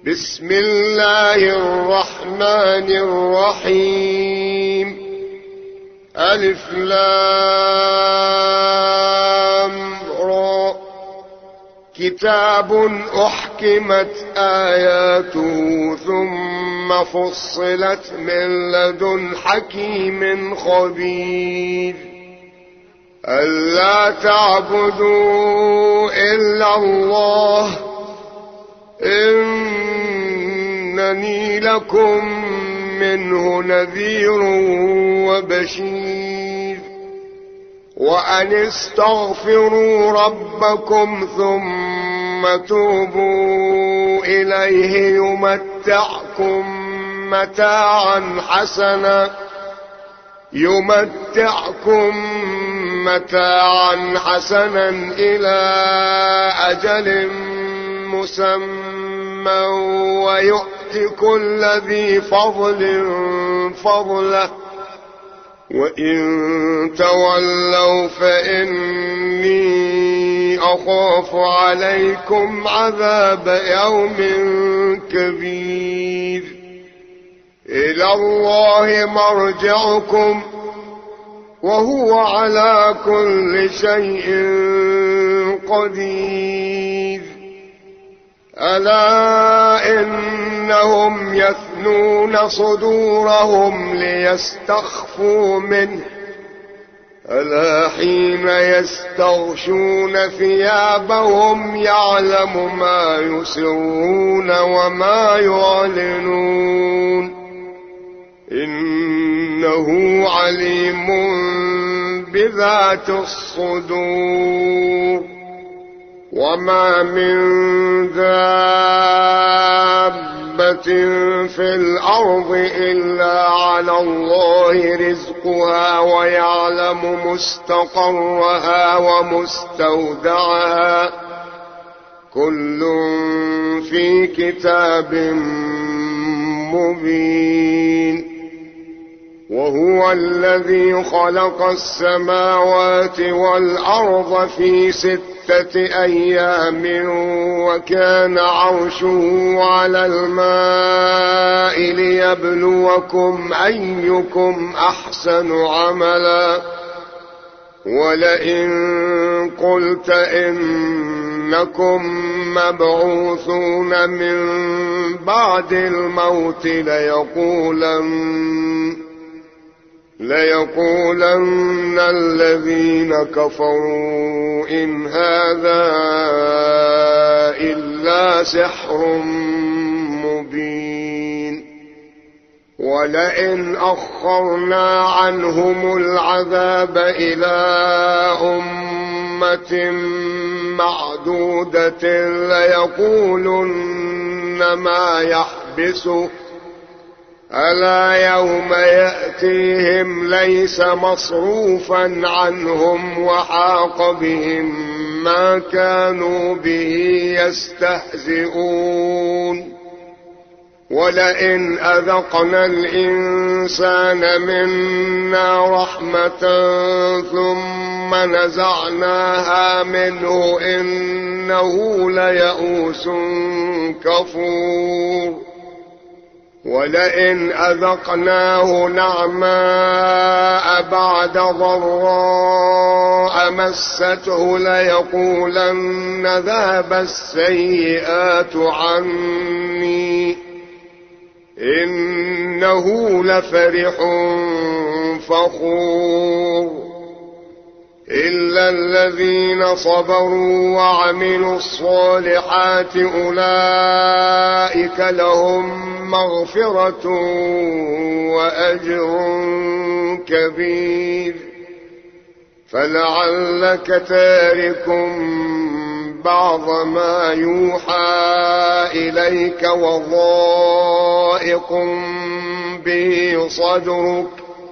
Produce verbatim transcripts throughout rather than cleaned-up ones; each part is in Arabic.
بسم الله الرحمن الرحيم ألف لام را كتاب أحكمت آياته ثم فصلت من لدن حكيم خبير ألا تعبدوا إلا الله إنني لكم منه نذير وبشير وأن استغفروا ربكم ثم توبوا إليه يمتعكم متاعا حسنا يمتعكم متاعا حسنا إلى أجل مسمى ويؤتي كل ذي فضل فضله وإن تولوا فإني أخاف عليكم عذاب يوم كبير إلى الله مرجعكم وهو على كل شيء قدير ألا إنهم يثنون صدورهم ليستخفوا منه ألا حين يستغشون ثيابهم يعلم ما يسرون وما يعلنون إنه عليم بذات الصدور وما من دابة في الأرض إلا على الله رزقها ويعلم مستقرها ومستودعها كل في كتاب مبين وهو الذي خلق السماوات والأرض في ستة أيام وكان عرشه على الماء ليبلوكم أيكم أحسن عملا ولئن قلت إنكم مبعوثون من بعد الموت ليقولن ليقولن الذين كفروا إن هذا إلا سحر مبين ولئن أخرنا عنهم العذاب إلى أمة معدودة ليقولن ما يحبسه ألا يوم يأتيهم ليس مصروفا عنهم وحاق بهم ما كانوا به يستهزئون ولئن أذقنا الإنسان منا رحمة ثم نزعناها منه إنه ليئوس كفور ولئن أذقناه نعماء بعد ضراء مسته ليقولن ذهب السيئات عني إنه لفرح فخور إلا الذين صبروا وعملوا الصالحات أولئك لهم مغفرة وأجر كبير فلعلك تارك بعض ما يوحى إليك وضائق به صدرك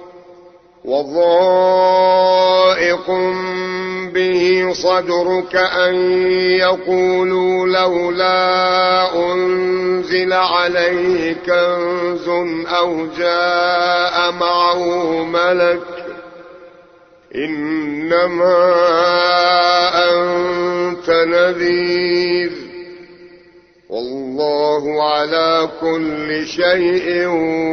وضائق به صدرك أن يقولوا لولا أنزل عليه كنز أو جاء معه ملك إنما أنت نذير والله على كل شيء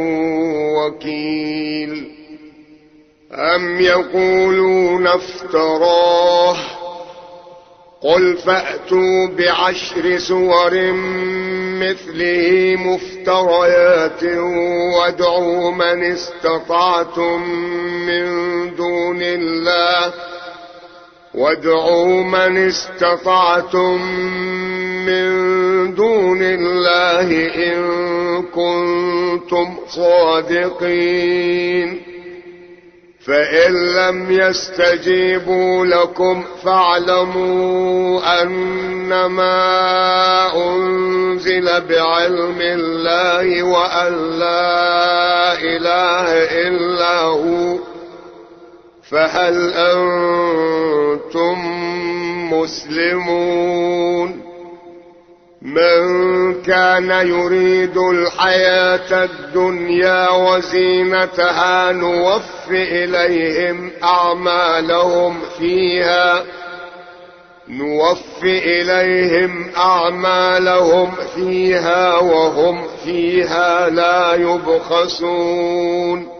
وكيل. أم يقولون افتراه قل فأتوا بعشر سور مثله مفتريات وادعوا من استطعتم من دون الله وادعوا من استطعتم من دون الله إن كنتم صادقين. فإن لم يستجيبوا لكم فاعلموا أنما أنزل بعلم الله وأن لا إله إلا هو فهل أنتم مسلمون. من كان يريد الحياة الدنيا وزينتها نوف إليهم أعمالهم فيها نوف إليهم أعمالهم فيها وهم فيها لا يبخسون.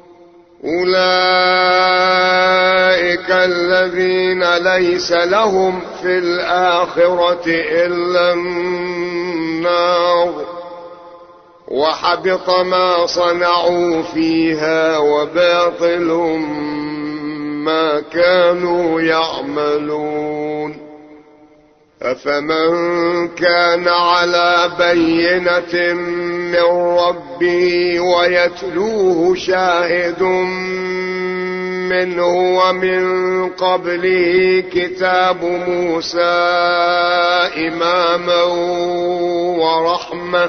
أولئك الذين ليس لهم في الآخرة إلا النار وحبط ما صنعوا فيها وباطل ما كانوا يعملون. أفمن كان على بينة من ربه ويتلوه شاهد منه ومن قبله كتاب موسى إماما ورحمة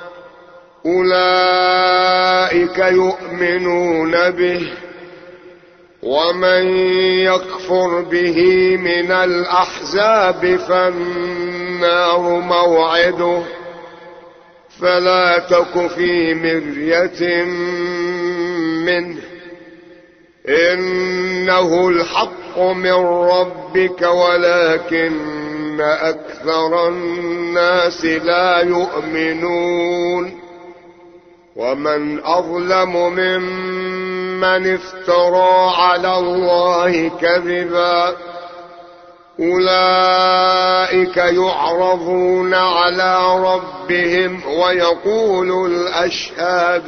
أولئك يؤمنون به. ومن يكفر به من الأحزاب فالنار موعده فلا تك في مرية منه إنه الحق من ربك ولكن أكثر الناس لا يؤمنون. ومن أظلم ممن افترى على الله كذبا أولئك يعرضون على ربهم ويقول الأشهاد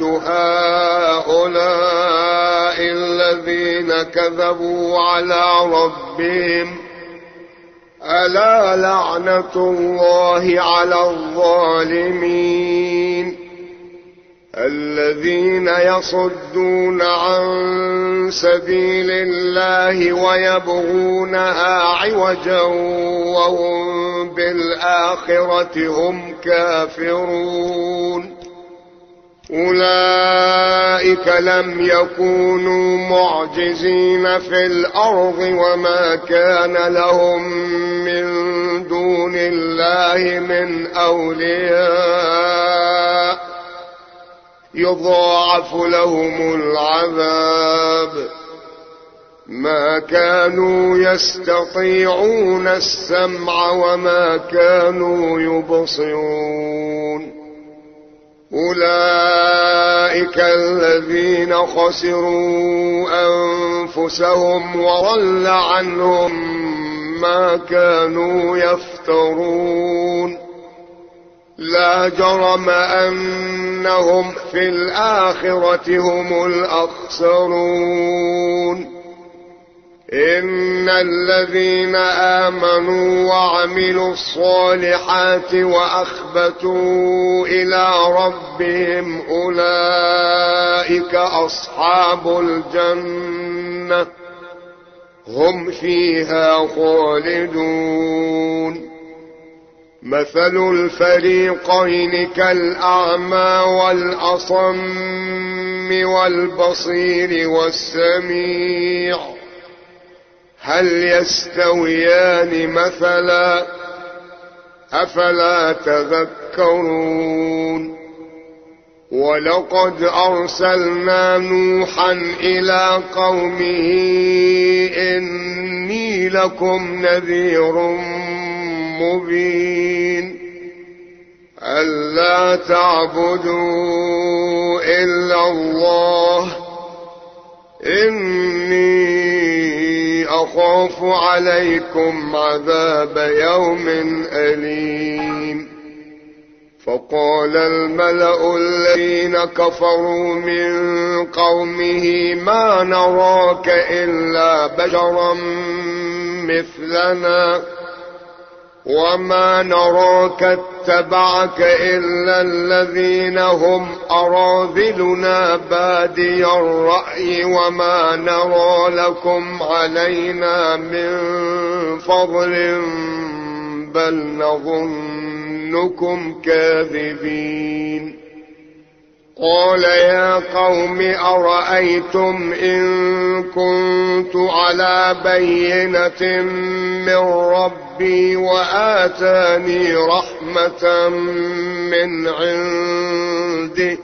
هؤلاء الذين كذبوا على ربهم ألا لعنة الله على الظالمين الذين يصدون عن سبيل الله ويبغونها عوجا وهم بالآخرة هم كافرون. أولئك لم يكونوا معجزين في الأرض وما كان لهم من دون الله من أولياء يضاعف لهم العذاب ما كانوا يستطيعون السمع وما كانوا يبصرون. أولئك الذين خسروا أنفسهم وضل عنهم ما كانوا يفترون. لا جرم أنهم في الآخرة هم الأخسرون. إن الذين آمنوا وعملوا الصالحات وأخبتوا إلى ربهم أولئك أصحاب الجنة هم فيها خالدون. مثل الفريقين كالأعمى والأصم والبصير والسميع هل يستويان مثلا أفلا تذكرون. ولقد أرسلنا نوحا إلى قومه إني لكم نذير مبين ألا تعبدوا إلا الله إني أخاف عليكم عذاب يوم أليم. فقال الملأ الذين كفروا من قومه ما نراك إلا بشرا مثلنا وما نراك اتبعك إلا الذين هم أراذلنا بادي الرأي وما نرى لكم علينا من فضل بل نظنكم كاذبين. قال يا قوم أرأيتم إن كنت على بينة من ربي وآتاني رحمة من عنده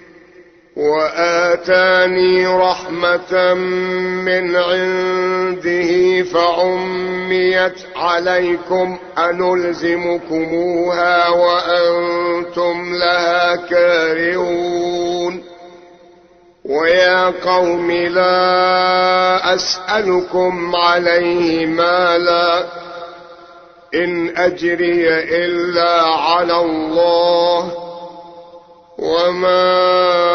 وآتاني رحمة من عنده فعميت عليكم أنلزمكموها وأنتم لها كارهون. ويا قوم لا أسألكم عليه مالا إن أجري إلا على الله وما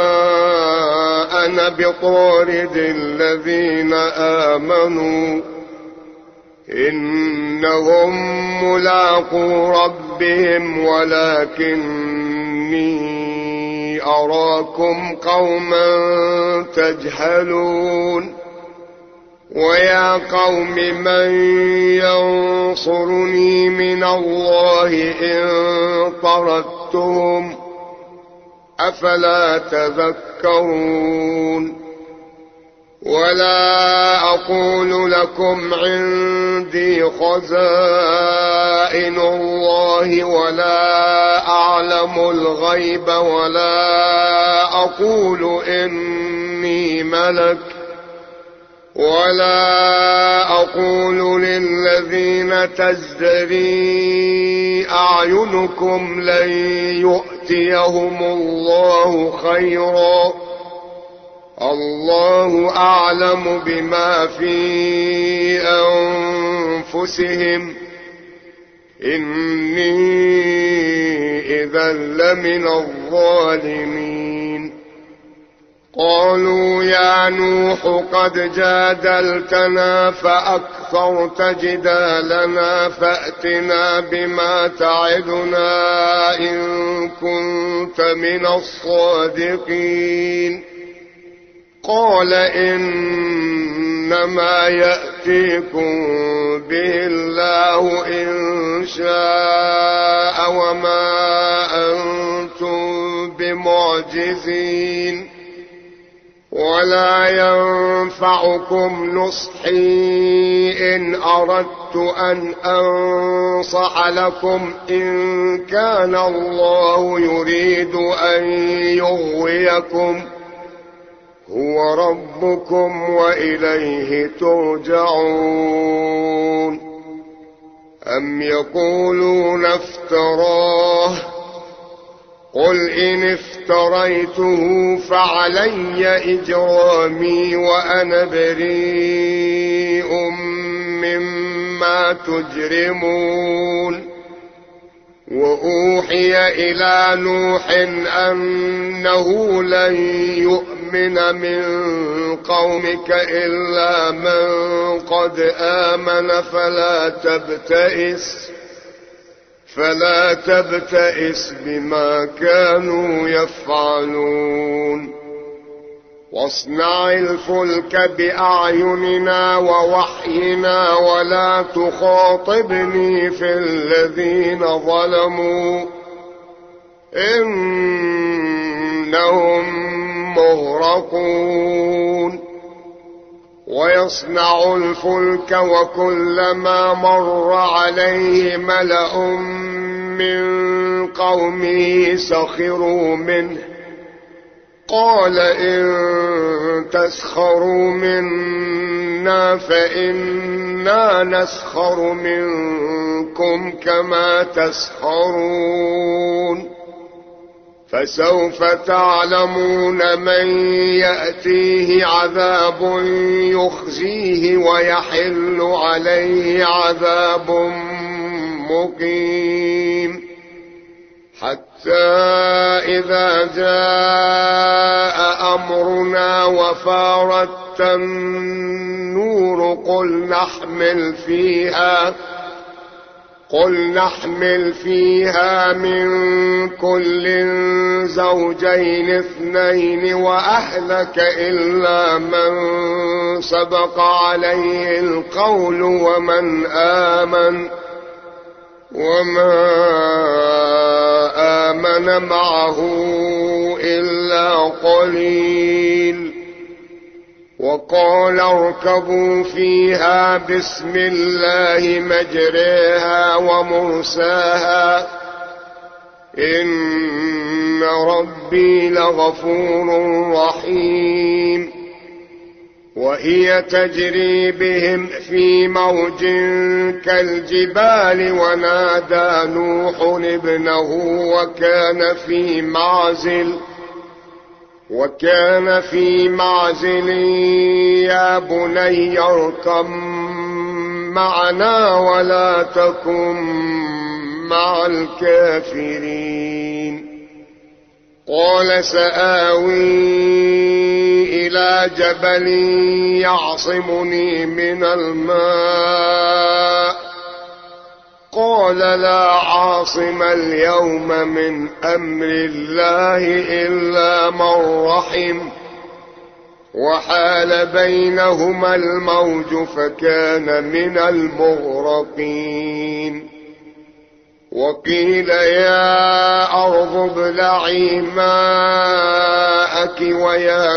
أنا بطارد الذين آمنوا إنهم ملاقو ربهم ولكني أراكم قوما تجهلون. ويا قوم من ينصرني من الله إن طردتهم أفلا تذكرون. ولا أقول لكم عندي خزائن الله ولا أعلم الغيب ولا أقول إني ملك ولا أقول للذين تزدري أعينكم لن يؤتيهم الله خيرا الله أعلم بما في أنفسهم إني إذا لمن الظالمين. قالوا يا نوح قد جادلتنا فأكثرت جدالنا فأتنا بما تعدنا إن كنت من الصادقين. قال إنما يأتيكم به الله إن شاء وما أنتم بمعجزين ولا ينفعكم نصحي إن أردت أن أنصح لكم إن كان الله يريد أن يغويكم هو ربكم وإليه ترجعون. أم يقولون افتراه قل إن افتريته فعلي إجرامي وأنا بريء مما تجرمون. وأوحي إلى نوح أنه لن يؤمن من قومك إلا من قد آمن فلا تبتئس فلا تبتئس بما كانوا يفعلون. واصنع الفلك بأعيننا ووحينا ولا تخاطبني في الذين ظلموا إنهم مغرقون. ويصنع الفلك وكلما مر عليه ملأ من قومه سخروا منه قال إن تسخروا منا فإنا نسخر منكم كما تسخرون. فسوف تعلمون من يأتيه عذاب يخزيه ويحل عليه عذاب مقيم. حتى إذا جاء أمرنا وفارت النور قل نحمل فيها قل نحمل فيها من كل زوجين اثنين وأهلك إلا من سبق عليه القول ومن آمن وما آمن معه إلا قليل. وقال اركبوا فيها بسم الله مجريها ومرساها إن ربي لغفور رحيم. وهي تجري بهم في موج كالجبال ونادى نوح ابنه وكان في معزل وكان في معزل يا بني اركب معنا ولا تكن مع الكافرين. قال سآوي إلى جبل يعصمني من الماء قال لا عاصم اليوم من أمر الله إلا من رحم وحال بينهما الموج فكان من المغرقين. وقيل يا أرض ابلعي ماءك ويا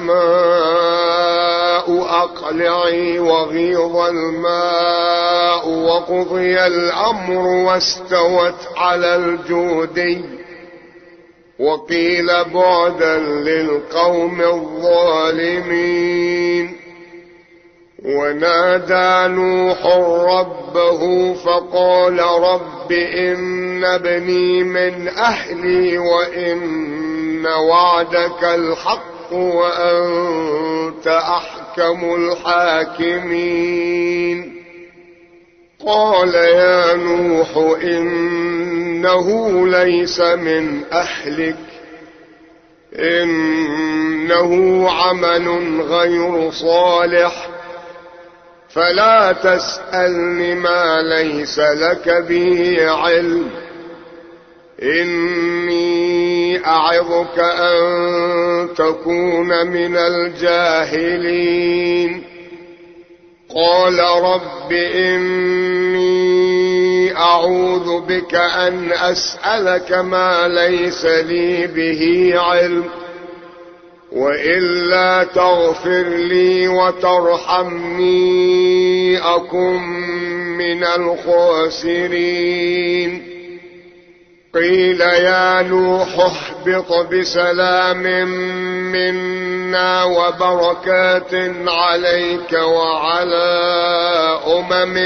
سماء أقلعي وغيض الماء وقضي الأمر واستوت على الجودي. وقيل بعدا للقوم الظالمين. ونادى نوح ربه فقال رب إن ابني من أهلي وإن وعدك الحق وأنت أحكم الحاكمين. قال يا نوح إنه ليس من أهلك إنه عمل غير صالح فلا تسألني ما ليس لك به علم إني أعظك أن تكون من الجاهلين. قال رب إني أعوذ بك أن أسألك ما ليس لي به علم وإلا تغفر لي وترحمني أكن من الخاسرين. قيل يا نوح اهبط بسلام منا وبركات عليك وعلى أمم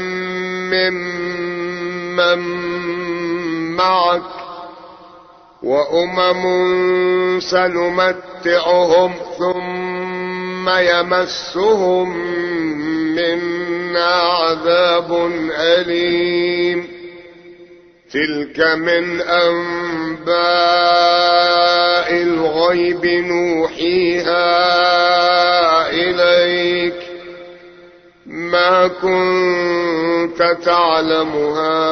ممن معك وأمم سنمتعهم ثم يمسهم منا عذاب أليم. تلك من أنباء الغيب نوحيها إليك ما كنت تعلمها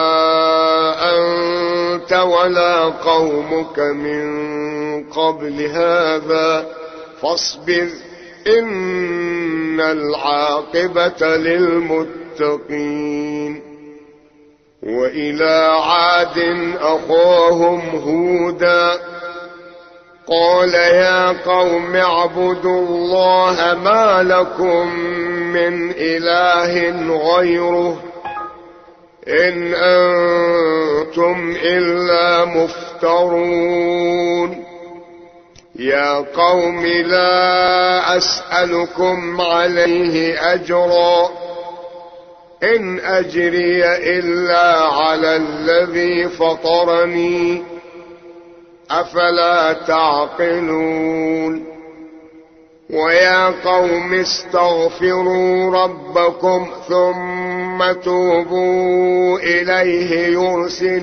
أنت ولا قومك من قبل هذا فاصبر إن العاقبة للمتقين. وإلى عاد أخاهم هودا قال يا قوم اعبدوا الله ما لكم من إله غيره إن أنتم إلا مفترون. يا قوم لا أسألكم عليه أجرا إن أجري إلا على الذي فطرني أفلا تعقلون ويا قوم استغفروا ربكم ثم توبوا إليه يرسل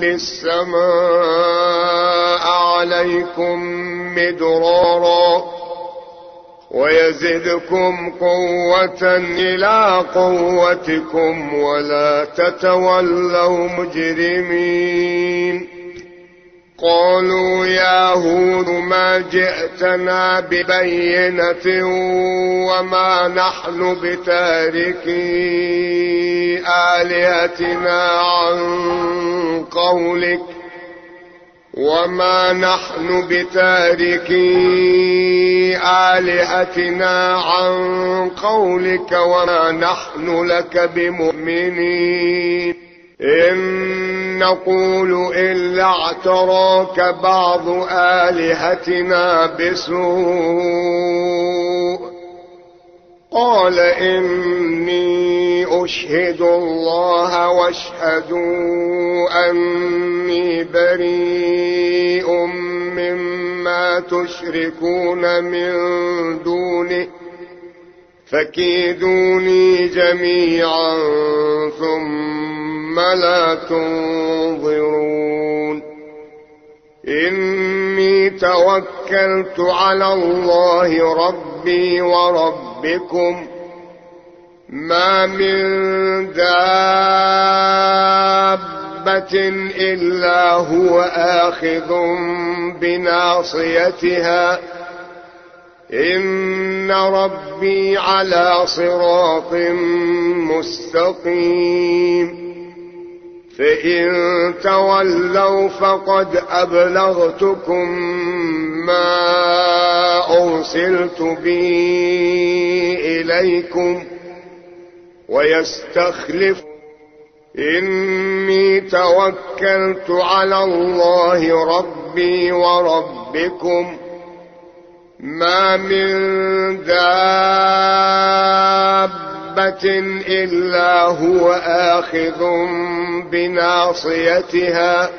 السماء عليكم مدرارا ويزدكم قوة إلى قوتكم ولا تتولوا مجرمين. قالوا يا هود ما جئتنا ببينة وما نحن بتاركي آلهتنا عن قولك وما نحن بتاركي آلهتنا عن قولك وما نحن لك بمؤمنين إن نقول إلا اعتراك بعض آلهتنا بسوء. قال إني أشهد الله واشهدوا أني بريء مما تشركون من دونه فكيدوني جميعا ثم لا تنظرون. إني توكلت على الله ربي وربكم ما من دابة إلا هو آخذ بناصيتها إن ربي على صراط مستقيم. فإن تولوا فقد أبلغتكم ما أرسلت به إليكم ويستخلف إني توكلت على الله ربي وربكم ما من دابة إلا هو آخذ بناصيتها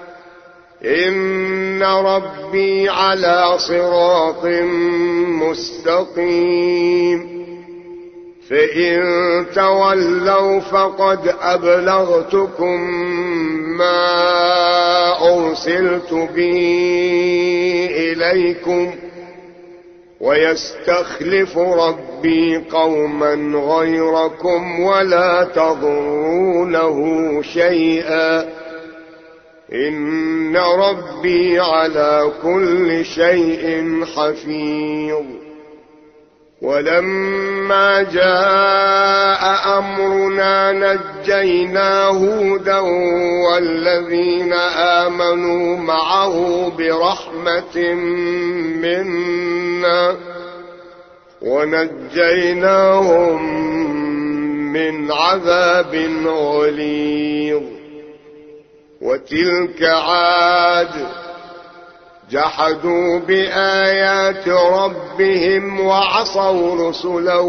إن ربي على صراط مستقيم. فإن تولوا فقد أبلغتكم ما أرسلت به إليكم ويستخلف ربي قوما غيركم ولا تضرونه شيئا إن ربي على كل شيء حفيظ. ولما جاء أمرنا نجينا هودا والذين آمنوا معه برحمة منا ونجيناهم من عذاب غليظ. وتلك عاد جحدوا بآيات ربهم وعصوا رسله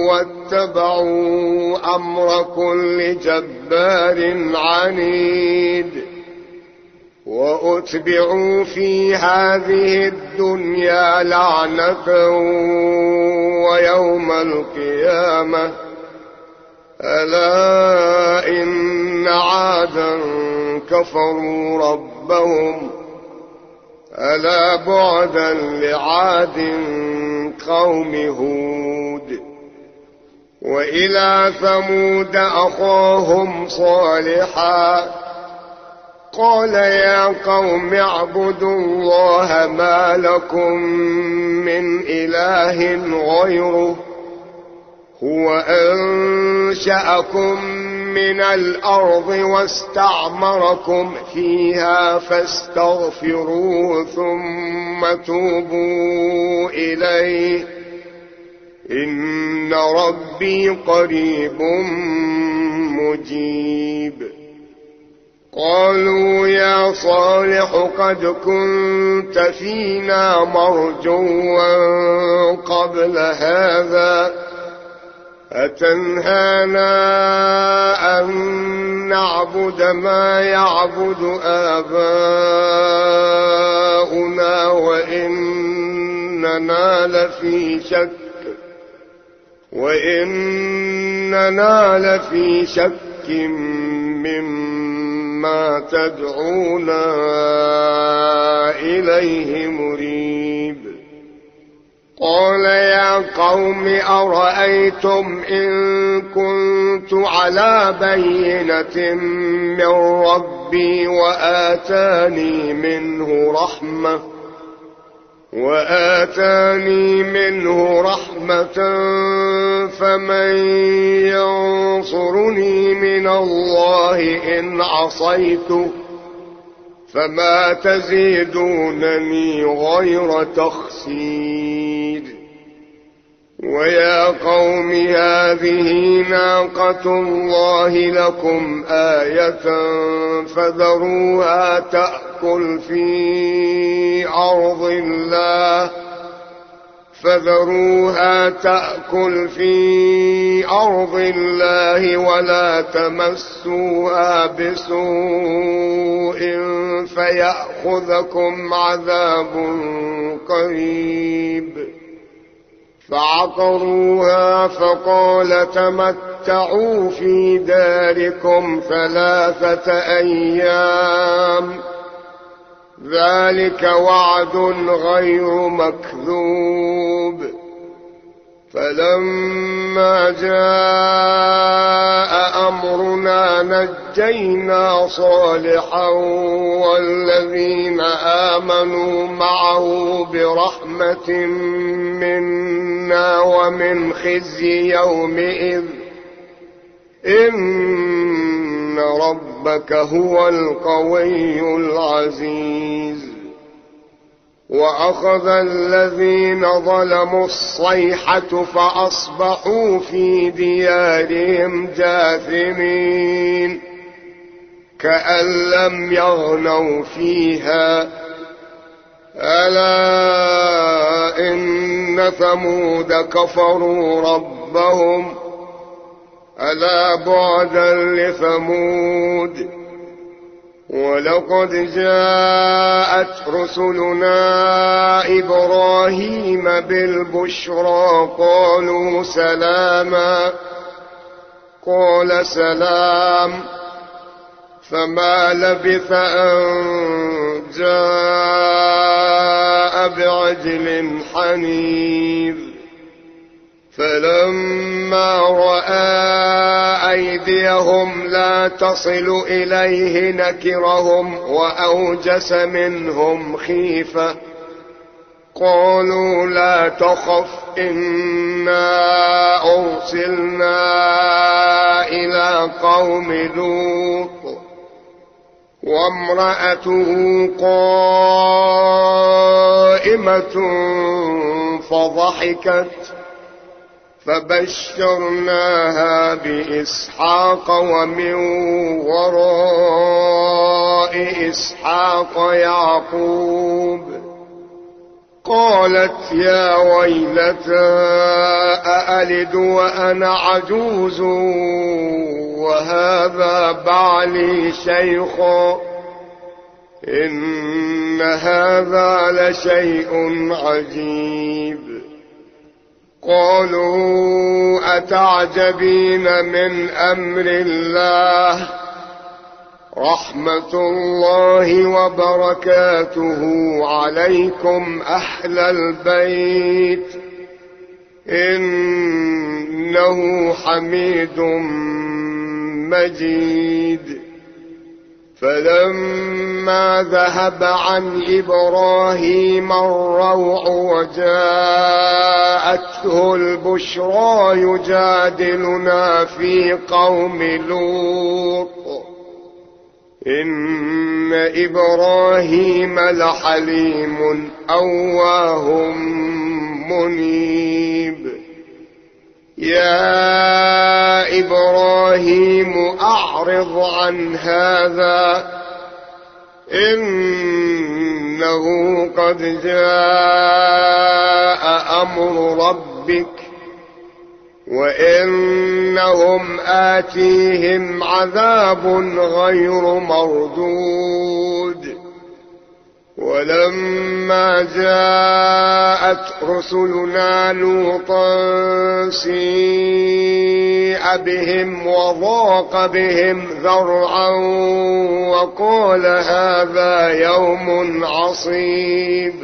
واتبعوا أمر كل جبار عنيد. وأتبعوا في هذه الدنيا لعنة ويوم القيامة ألا إن عادا كفروا ربهم ألا بعدا لعاد قوم هود. وإلى ثمود أخاهم صالحا قال يا قوم اعبدوا الله ما لكم من إله غيره هو أنشأكم من الأرض واستعمركم فيها فاستغفروه ثم توبوا إليه إن ربي قريب مجيب. قالوا يا صالح قد كنت فينا مرجوا قبل هذا أتنهانا أن نعبد ما يعبد آباؤنا وإننا لفي شك وإننا لفي شك مما تدعونا إليه مريب. قال يا قوم أرأيتم إن كنت على بينة من ربي وآتاني منه رحمة وآتاني منه رحمة فمن ينصرني من الله إن عصيته فما تزيدونني غير تخسير. ويا قوم هذه ناقة الله لكم آية فذروها تأكل في أرض الله فذروها تأكل في أرض الله ولا تمسوها بسوء فيأخذكم عذاب قريب. فعقروها فقال تمتعوا في داركم ثلاثة أيام ذلك وعد غير مكذوب. فلما جاء أمرنا نجينا صالحا والذين آمنوا معه برحمة منا ومن خزي يومئذ إن ربك هو القوي العزيز. وأخذ الذين ظلموا الصيحة فأصبحوا في ديارهم جاثمين كأن لم يغنوا فيها ألا إن ثمود كفروا ربهم ألا بعدا لثمود. ولقد جاءت رسلنا إبراهيم بالبشرى قالوا سلاما قال سلام فما لبث أن جاء بعجل حنيذ. فلما رأى أيديهم لا تصل إليه نكرهم وأوجس منهم خيفة قالوا لا تخف إنا أرسلنا إلى قوم لوط وامرأته قائمة فضحكت فبشرناها بإسحاق ومن وراء إسحاق يعقوب. قالت يا ويلتى أألد وأنا عجوز وهذا بعلي شيخا إن هذا لشيء عجيب. قالوا أتعجبين من أمر الله رحمة الله وبركاته عليكم أهل البيت إنه حميد مجيد. فلما ذهب عن إبراهيم الروع وجاءته البشرى يجادلنا في قوم لوط إن إبراهيم لحليم أواه منيب. يا إبراهيم أعرض عن هذا إنه قد جاء أمر ربك وإنهم آتيهم عذاب غير مردود. ولما جاءت رسلنا لوطا سيء بهم وضاق بهم ذرعا وقال هذا يوم عصيب.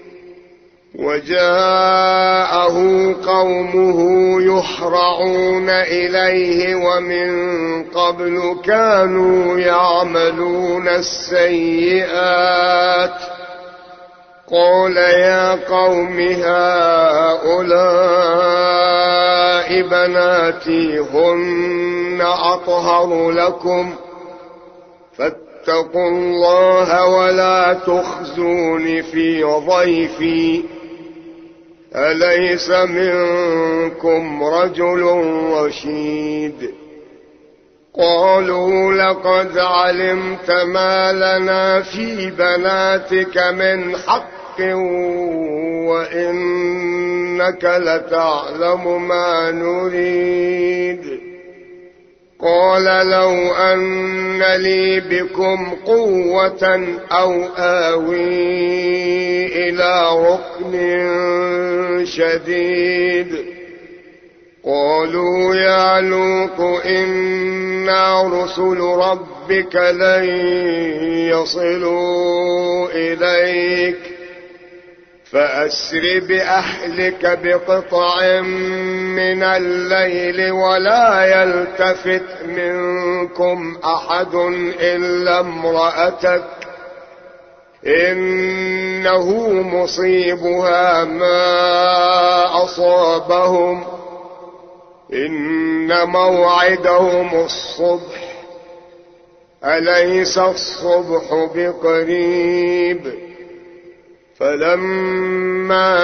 وجاءه قومه يحرعون إليه ومن قبل كانوا يعملون السيئات. قال يا قوم هؤلاء بناتي هن أطهر لكم فاتقوا الله ولا تخزون في ضيفي أليس منكم رجل رشيد. قالوا لقد علمت ما لنا في بناتك من حق وإنك لتعلم ما نريد. قال لو أن لي بكم قوة أو آوي إلى ركن شديد. قالوا يا لوط إنا رسل ربك لن يصلوا إليك فأسر بأهلك بقطع من الليل ولا يلتفت منكم أحد إلا امرأتك إنه مصيبها ما أصابهم إن موعدهم الصبح أليس الصبح بقريب. فلما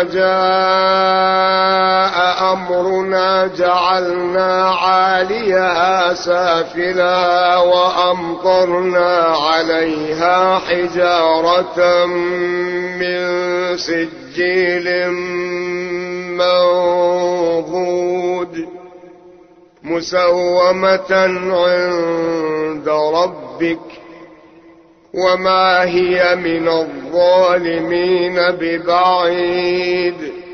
جاء أمرنا جعلنا عاليها سافلها وأمطرنا عليها حجارة من سجيل منضود مسومة عند ربك وما هي من الظالمين ببعيد.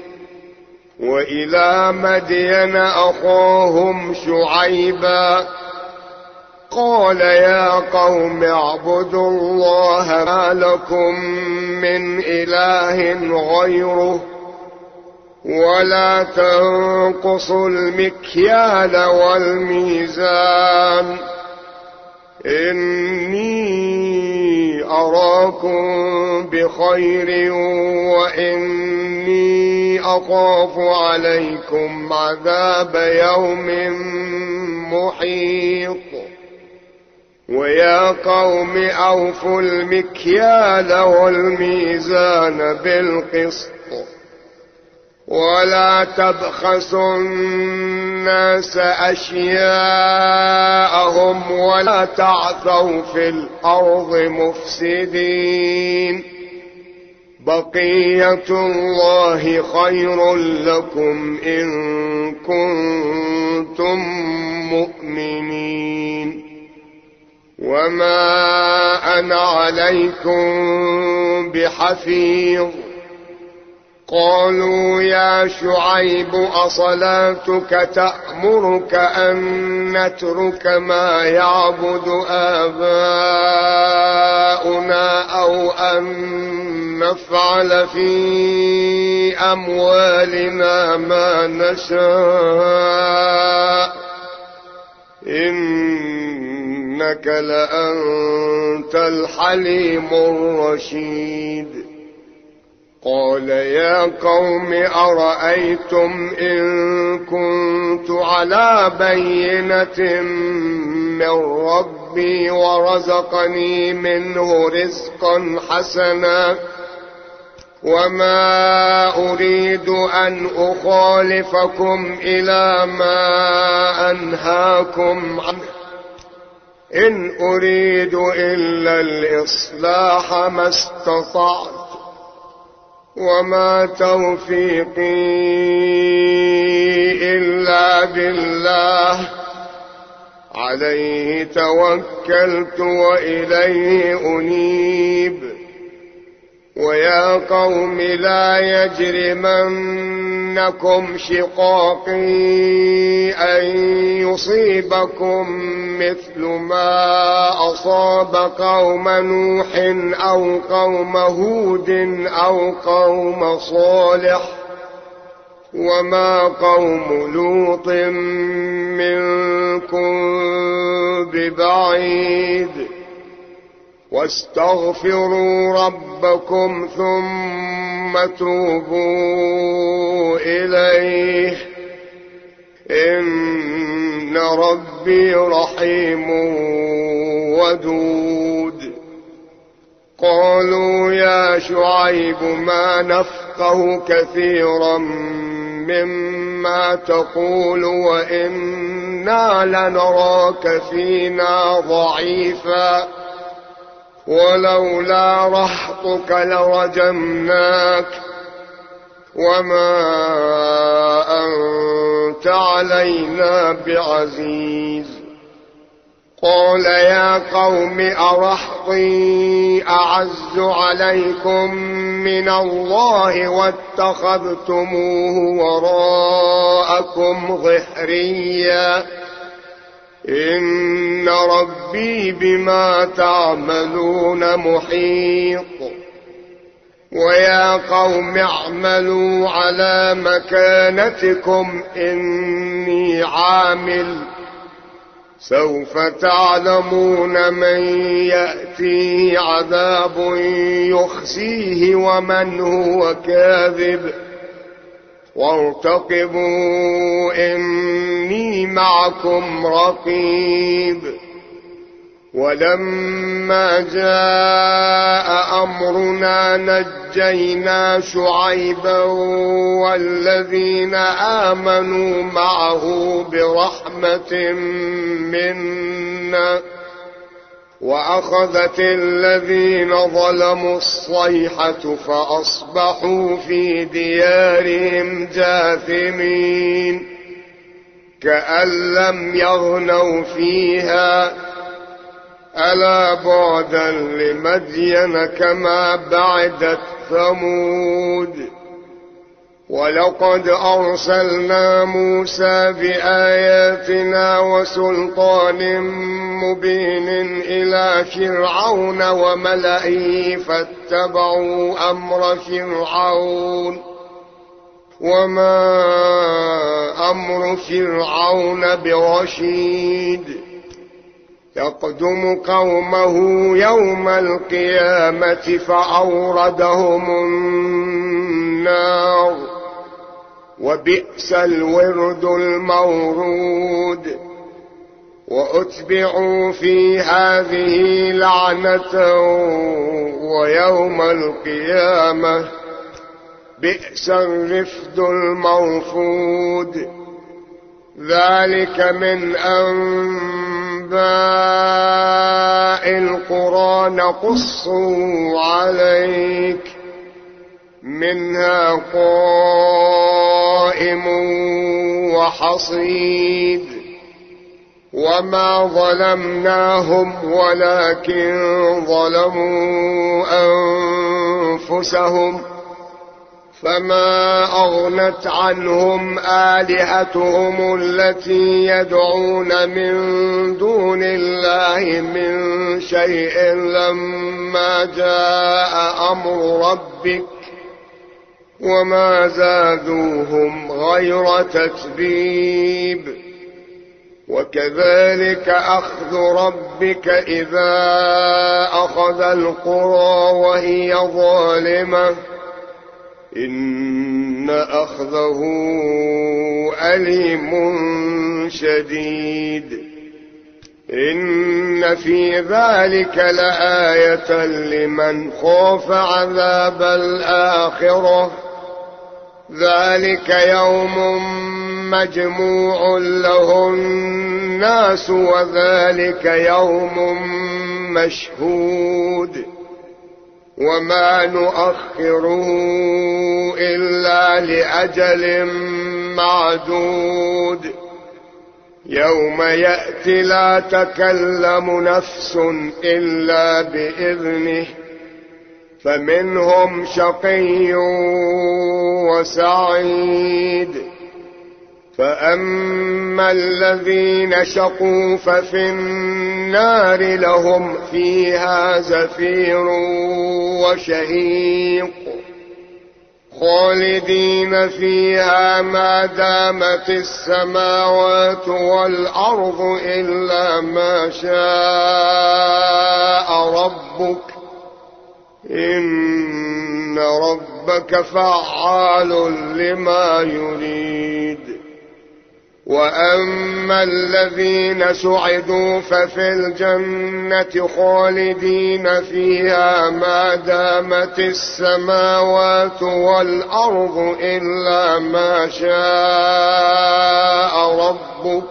وإلى مدين أخاهم شعيبا قال يا قوم اعبدوا الله ما لكم من إله غيره ولا تنقصوا المكيال والميزان إني أراكم بخير وإني أخاف عليكم عذاب يوم محيط. ويا قوم أوفوا المكيال والميزان بالقسط ولا تبخسوا الناس أشياءهم ولا تعثوا في الأرض مفسدين. بقية الله خير لكم إن كنتم مؤمنين وما أنا عليكم بحفيظ. قالوا يا شعيب أصلاتك تأمرك أن نترك ما يعبد آباؤنا أو أن نفعل في أموالنا ما نشاء إنك لأنت الحليم الرشيد. قال يا قوم أرأيتم إن كنت على بينة من ربي ورزقني منه رزقا حسنا وما أريد أن أخالفكم إلى ما أنهاكم عنه إن أريد إلا الإصلاح ما استطعت وما توفيقي إلا عليه توكلت وإليه أنيب. ويا قوم لا يجرمنكم شقاقي أن يصيبكم مثل ما أصاب قوم نوح أو قوم هود أو قوم صالح، وما قوم لوط منكم ببعيد. واستغفروا ربكم ثم توبوا إليه إن ربي رحيم ودود. قالوا يا شعيب ما نفقه كثيرا مما تقول وإنا لنراك فينا ضعيفا ولولا رهطك لرجمناك وما أنت علينا بعزيز. قال يا قوم أرهطي أعز عليكم من الله واتخذتموه وراءكم ظهريا إن ربي بما تعملون محيط. ويا قوم اعملوا على مكانتكم إني عامل سوف تعلمون من يأتيه عذاب يخزيه ومن هو كاذب وارتقبوا إني معكم رقيب. ولما جاء أمرنا نجينا شعيبا والذين آمنوا معه برحمة منا وأخذت الذين ظلموا الصيحة فأصبحوا في ديارهم جاثمين كأن لم يغنوا فيها ألا بعدا لمدين كما بعدت ثمود. ولقد أرسلنا موسى بآياتنا وسلطان مبين إلى فرعون وملئه فاتبعوا أمر فرعون وما أمر فرعون برشيد يقدم قومه يوم القيامة فأوردهم النار وبئس الورد المورود. وأتبعوا في هذه لعنة ويوم القيامة بئس الرفد المرفود. ذلك من أنباء القرى نقصه عليك منها قائم وحصيد. وما ظلمناهم ولكن ظلموا أنفسهم فما أغنت عنهم آلهتهم التي يدعون من دون الله من شيء لما جاء أمر ربك وما زادوهم غير تتبيب. وكذلك أخذ ربك إذا أخذ القرى وهي ظالمة إن أخذه أليم شديد. إن في ذلك لآية لمن خاف عذاب الآخرة ذلك يوم مجموع له الناس وذلك يوم مشهود وما نؤخره إلا لأجل معدود. يوم يأتي لا تكلم نفس إلا بإذنه فمنهم شقي وسعيد. فأما الذين شقوا ففي النار لهم فيها زفير وشهيق خالدين فيها ما دامت السماوات والأرض إلا ما شاء ربك إن ربك فعال لما يريد. وأما الذين سعدوا ففي الجنة خالدين فيها ما دامت السماوات والأرض إلا ما شاء ربك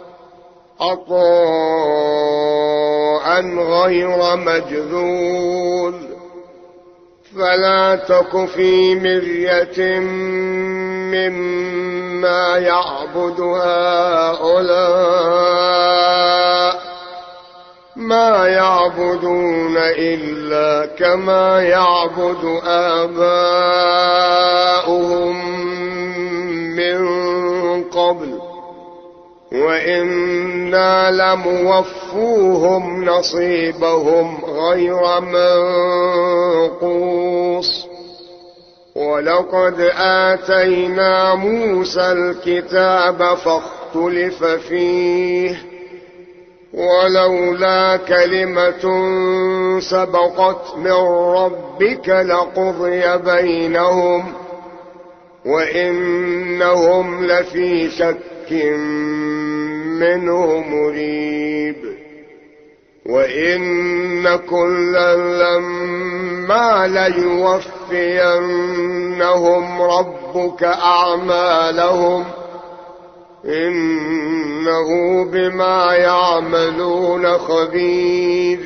عطاء غير مجذوذ. فلا تك في مرية مما يعبد هؤلاء ما يعبدون إلا كما يعبد آباؤهم من قبل وإنا لموفوهم نصيبهم غير منقوص. ولقد آتينا موسى الكتاب فاختلف فيه ولولا كلمة سبقت من ربك لقضي بينهم وإنهم لفي شك منه مريب. وإن كلا لما ليوفينهم ربك أعمالهم إنه بما يعملون خبير.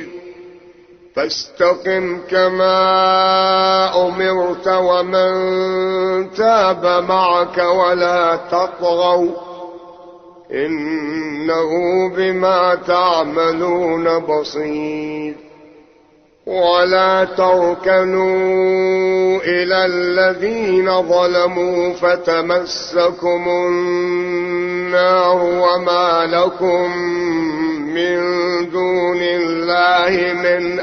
فاستقم كما أمرت ومن تاب معك ولا تطغوا إنه بما تعملون بصير. ولا تركنوا إلى الذين ظلموا فتمسكم النار وما لكم من دون الله من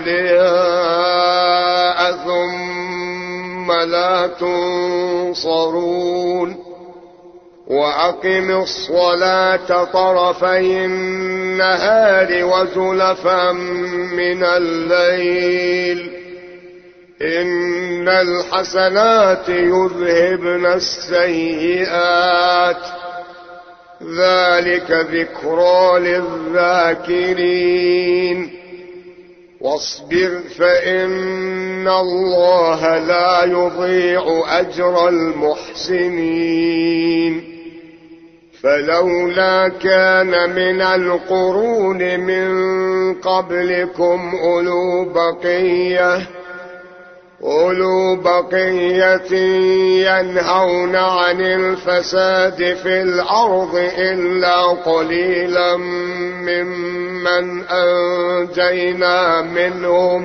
أولياء ثم لا تنصرون. وأقم الصلاة طرفي النهار وزلفا من الليل إن الحسنات يذهبن السيئات ذلك ذكرى للذاكرين. واصبر فإن الله لا يضيع أجر المحسنين. فلولا كان من القرون من قبلكم أولو بقية أولو بقية ينهون عن الفساد في الأرض إلا قليلا ممن أنجينا منهم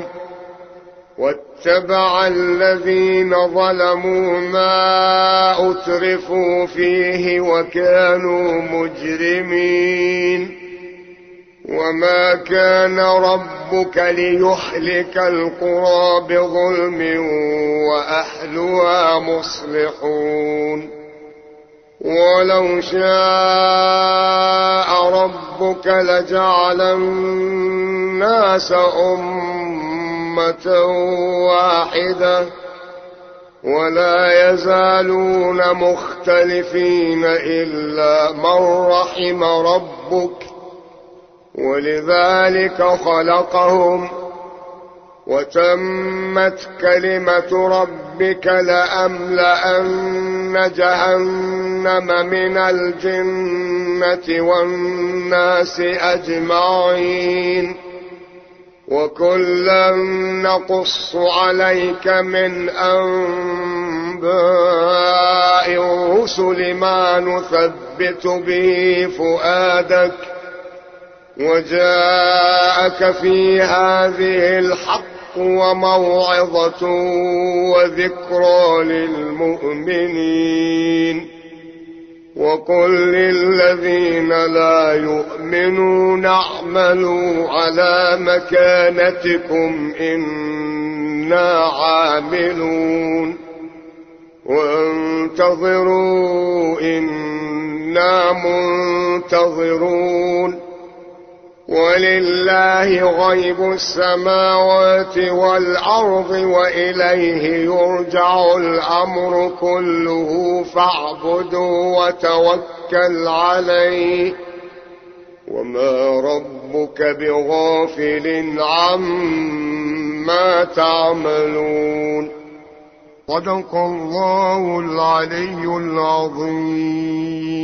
واتبع الذين ظلموا ما أترفوا فيه وكانوا مجرمين. وما كان ربك ليهلك القرى بظلم وأهلها مصلحون. ولو شاء ربك لجعل الناس أمة واحدة ولا يزالون مختلفين إلا من رحم ربك ولذلك خلقهم وتمت كلمة ربك لأملأن جهنم من الجنة والناس أجمعين. وكلا نقص عليك من أنباء الرسل ما نثبت به فؤادك وجاءك في هذه الحق وموعظة وذكرى للمؤمنين وقل للذين لا يؤمنون اعملوا على مكانتكم إنا عاملون وانتظروا إنا منتظرون ولله غيب السماوات والأرض وإليه يرجع الأمر كله فاعبدوا وتوكل عليه وما ربك بغافل عما تعملون. صدق الله العلي العظيم.